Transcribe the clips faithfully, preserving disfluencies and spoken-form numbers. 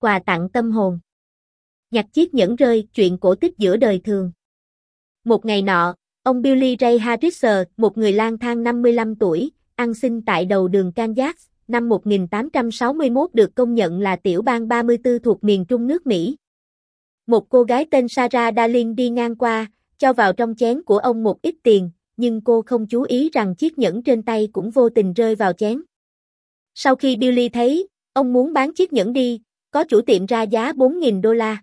quà tặng tâm hồn. Nhặt chiếc nhẫn rơi, chuyện cổ tích giữa đời thường. Một ngày nọ, ông Billy Ray Harris, một người lang thang năm mươi lăm tuổi, ăn xin tại đầu đường Kansas, năm một nghìn tám trăm sáu mươi mốt được công nhận là tiểu bang ba mươi tư thuộc miền trung nước Mỹ. Một cô gái tên Sarah Darling đi ngang qua, cho vào trong chén của ông một ít tiền, nhưng cô không chú ý rằng chiếc nhẫn trên tay cũng vô tình rơi vào chén. Sau khi Billy thấy, ông muốn bán chiếc nhẫn đi, có chủ tiệm ra giá bốn nghìn đô la.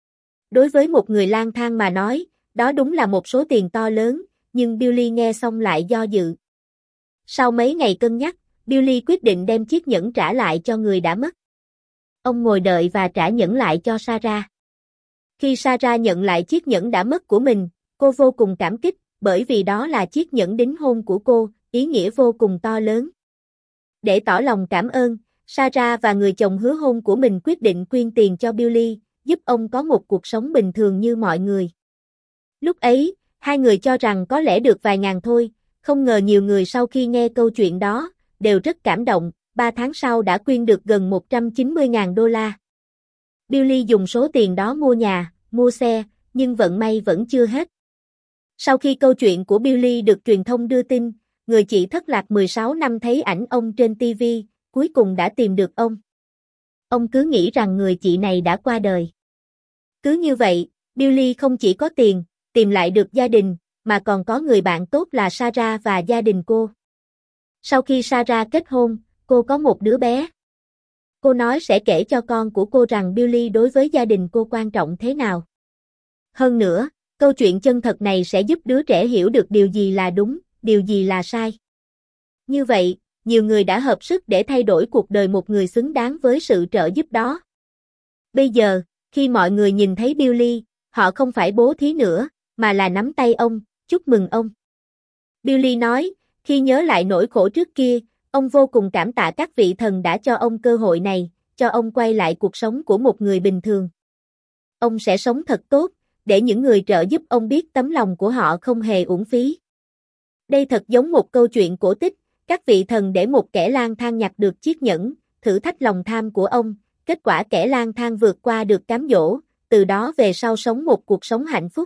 Đối với một người lang thang mà nói, đó đúng là một số tiền to lớn, nhưng Billy nghe xong lại do dự. Sau mấy ngày cân nhắc, Billy quyết định đem chiếc nhẫn trả lại cho người đã mất. Ông ngồi đợi và trả nhẫn lại cho Sarah. Khi Sarah nhận lại chiếc nhẫn đã mất của mình, cô vô cùng cảm kích, bởi vì đó là chiếc nhẫn đính hôn của cô, ý nghĩa vô cùng to lớn. Để tỏ lòng cảm ơn, Sarah và người chồng hứa hôn của mình quyết định quyên tiền cho Billy, giúp ông có một cuộc sống bình thường như mọi người. Lúc ấy, hai người cho rằng có lẽ được vài ngàn thôi, không ngờ nhiều người sau khi nghe câu chuyện đó, đều rất cảm động, ba tháng sau đã quyên được gần một trăm chín mươi ngàn đô la. Billy dùng số tiền đó mua nhà, mua xe, nhưng vận may vẫn chưa hết. Sau khi câu chuyện của Billy được truyền thông đưa tin, người chị thất lạc mười sáu năm thấy ảnh ông trên ti vi, cuối cùng đã tìm được ông. Ông cứ nghĩ rằng người chị này đã qua đời. Cứ như vậy, Billy không chỉ có tiền, tìm lại được gia đình, mà còn có người bạn tốt là Sarah và gia đình cô. Sau khi Sarah kết hôn, cô có một đứa bé. Cô nói sẽ kể cho con của cô rằng Billy đối với gia đình cô quan trọng thế nào. Hơn nữa, câu chuyện chân thật này sẽ giúp đứa trẻ hiểu được điều gì là đúng, điều gì là sai. Như vậy, nhiều người đã hợp sức để thay đổi cuộc đời một người xứng đáng với sự trợ giúp đó. Bây giờ, khi mọi người nhìn thấy Billy, họ không phải bố thí nữa, mà là nắm tay ông, chúc mừng ông. Billy nói, khi nhớ lại nỗi khổ trước kia, ông vô cùng cảm tạ các vị thần đã cho ông cơ hội này, cho ông quay lại cuộc sống của một người bình thường. Ông sẽ sống thật tốt, để những người trợ giúp ông biết tấm lòng của họ không hề uổng phí. Đây thật giống một câu chuyện cổ tích, các vị thần để một kẻ lang thang nhặt được chiếc nhẫn, thử thách lòng tham của ông, kết quả kẻ lang thang vượt qua được cám dỗ, từ đó về sau sống một cuộc sống hạnh phúc.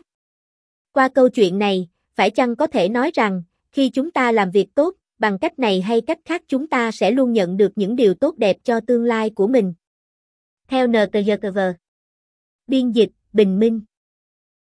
Qua câu chuyện này, phải chăng có thể nói rằng, khi chúng ta làm việc tốt, bằng cách này hay cách khác chúng ta sẽ luôn nhận được những điều tốt đẹp cho tương lai của mình. Theo en tê giê tê vê. Biên dịch, Bình Minh.